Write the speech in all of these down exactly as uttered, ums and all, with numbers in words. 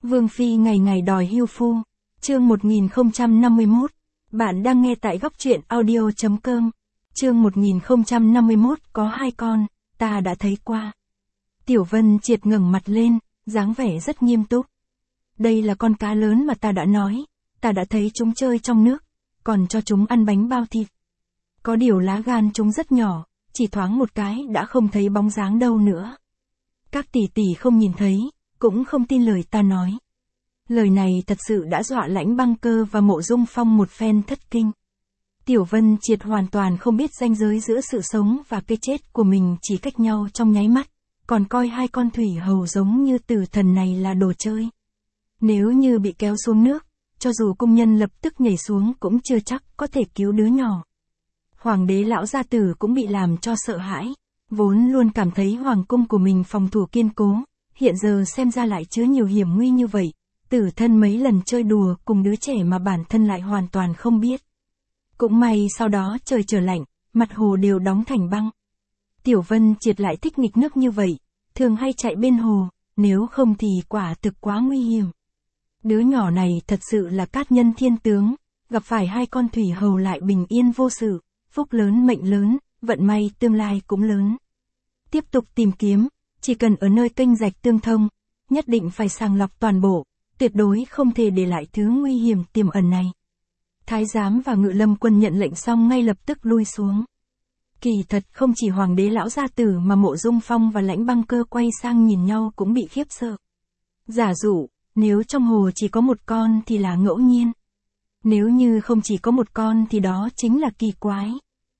Vương Phi ngày ngày đòi hưu phu. Chương một nghìn không trăm năm mươi mốt. Bạn đang nghe tại góc truyện audio chấm com. Chương một nghìn không trăm năm mươi mốt có hai con, ta đã thấy qua. Tiểu Vân Triệt ngẩng mặt lên, dáng vẻ rất nghiêm túc. Đây là con cá lớn mà ta đã nói, ta đã thấy chúng chơi trong nước, còn cho chúng ăn bánh bao thịt. Có điều lá gan chúng rất nhỏ, chỉ thoáng một cái đã không thấy bóng dáng đâu nữa. Các tỷ tỷ không nhìn thấy, cũng không tin lời ta nói. Lời này thật sự đã dọa Lãnh Băng Cơ và Mộ Dung Phong một phen thất kinh. Tiểu Vân Triệt hoàn toàn không biết ranh giới giữa sự sống và cái chết của mình chỉ cách nhau trong nháy mắt, còn coi hai con thủy hầu giống như tử thần này là đồ chơi. Nếu như bị kéo xuống nước, cho dù cung nhân lập tức nhảy xuống cũng chưa chắc có thể cứu đứa nhỏ. Hoàng đế lão gia tử cũng bị làm cho sợ hãi, vốn luôn cảm thấy hoàng cung của mình phòng thủ kiên cố, hiện giờ xem ra lại chứa nhiều hiểm nguy như vậy, tử thân mấy lần chơi đùa cùng đứa trẻ mà bản thân lại hoàn toàn không biết. Cũng may sau đó trời trở lạnh, mặt hồ đều đóng thành băng. Tiểu Vân Triệt lại thích nghịch nước như vậy, thường hay chạy bên hồ, nếu không thì quả thực quá nguy hiểm. Đứa nhỏ này thật sự là cát nhân thiên tướng, gặp phải hai con thủy hầu lại bình yên vô sự, phúc lớn mệnh lớn, vận may tương lai cũng lớn. Tiếp tục tìm kiếm, chỉ cần ở nơi kênh rạch tương thông, nhất định phải sàng lọc toàn bộ, tuyệt đối không thể để lại thứ nguy hiểm tiềm ẩn này. Thái giám và Ngự Lâm quân nhận lệnh xong ngay lập tức lui xuống. Kỳ thật không chỉ Hoàng đế lão gia tử mà Mộ Dung Phong và Lãnh Băng Cơ quay sang nhìn nhau cũng bị khiếp sợ. Giả dụ, nếu trong hồ chỉ có một con thì là ngẫu nhiên. Nếu như không chỉ có một con thì đó chính là kỳ quái.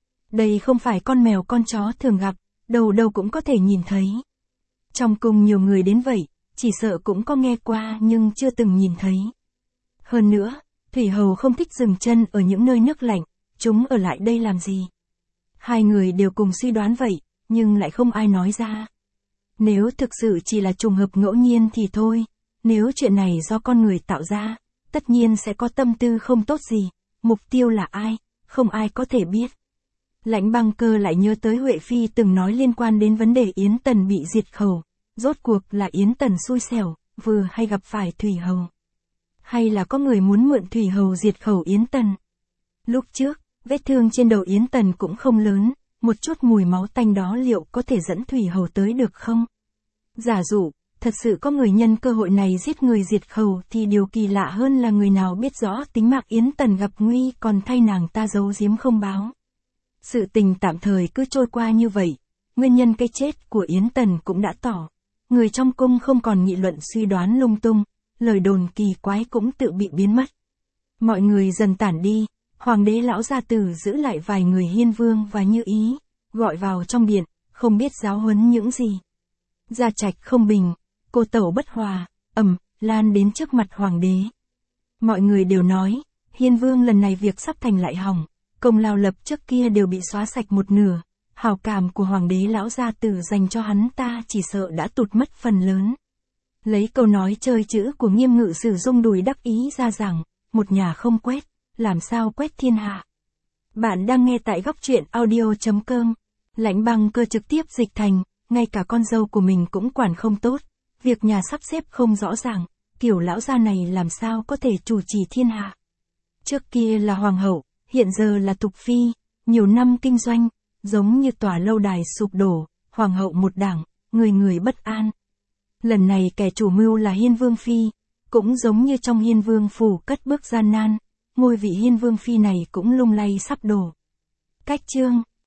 Đây không phải con mèo con chó thường gặp, đầu đầu cũng có thể nhìn thấy. Trong cung nhiều người đến vậy, chỉ sợ cũng có nghe qua nhưng chưa từng nhìn thấy. Hơn nữa, thủy hầu không thích dừng chân ở những nơi nước lạnh, chúng ở lại đây làm gì? Hai người đều cùng suy đoán vậy, nhưng lại không ai nói ra. Nếu thực sự chỉ là trùng hợp ngẫu nhiên thì thôi, nếu chuyện này do con người tạo ra, tất nhiên sẽ có tâm tư không tốt gì, mục tiêu là ai, không ai có thể biết. Lãnh Băng Cơ lại nhớ tới Huệ Phi từng nói liên quan đến vấn đề Yến Tần bị diệt khẩu, rốt cuộc là Yến Tần xui xẻo, vừa hay gặp phải thủy hầu. Hay là có người muốn mượn thủy hầu diệt khẩu Yến Tần. Lúc trước, vết thương trên đầu Yến Tần cũng không lớn, một chút mùi máu tanh đó liệu có thể dẫn thủy hầu tới được không? Giả dụ, thật sự có người nhân cơ hội này giết người diệt khẩu thì điều kỳ lạ hơn là người nào biết rõ tính mạng Yến Tần gặp nguy còn thay nàng ta giấu giếm không báo. Sự tình tạm thời cứ trôi qua như vậy, nguyên nhân cái chết của Yến Tần cũng đã tỏ. Người trong cung không còn nghị luận suy đoán lung tung, lời đồn kỳ quái cũng tự bị biến mất. Mọi người dần tản đi, Hoàng đế lão gia tử giữ lại vài người Hiên Vương và Như Ý, gọi vào trong điện, không biết giáo huấn những gì. Gia trạch không bình, cô tẩu bất hòa, ầm, lan đến trước mặt Hoàng đế. Mọi người đều nói, Hiên Vương lần này việc sắp thành lại hỏng, công lao lập trước kia đều bị xóa sạch một nửa, hảo cảm của Hoàng đế lão gia tử dành cho hắn ta chỉ sợ đã tụt mất phần lớn. Lấy câu nói chơi chữ của Nghiêm Ngự Sử rung đùi đắc ý ra rằng, một nhà không quét, làm sao quét thiên hạ. Bạn đang nghe tại góc truyện audio chấm com. Lãnh Băng Cơ trực tiếp dịch thành, ngay cả con dâu của mình cũng quản không tốt, việc nhà sắp xếp không rõ ràng, kiểu lão gia này làm sao có thể chủ trì thiên hạ. Trước kia là hoàng hậu, hiện giờ là thục phi, nhiều năm kinh doanh, giống như tòa lâu đài sụp đổ, hoàng hậu một đảng, người người bất an. Lần này kẻ chủ mưu là Hiên Vương Phi, cũng giống như trong Hiên Vương phủ cất bước gian nan, ngôi vị Hiên Vương Phi này cũng lung lay sắp đổ. Cách chương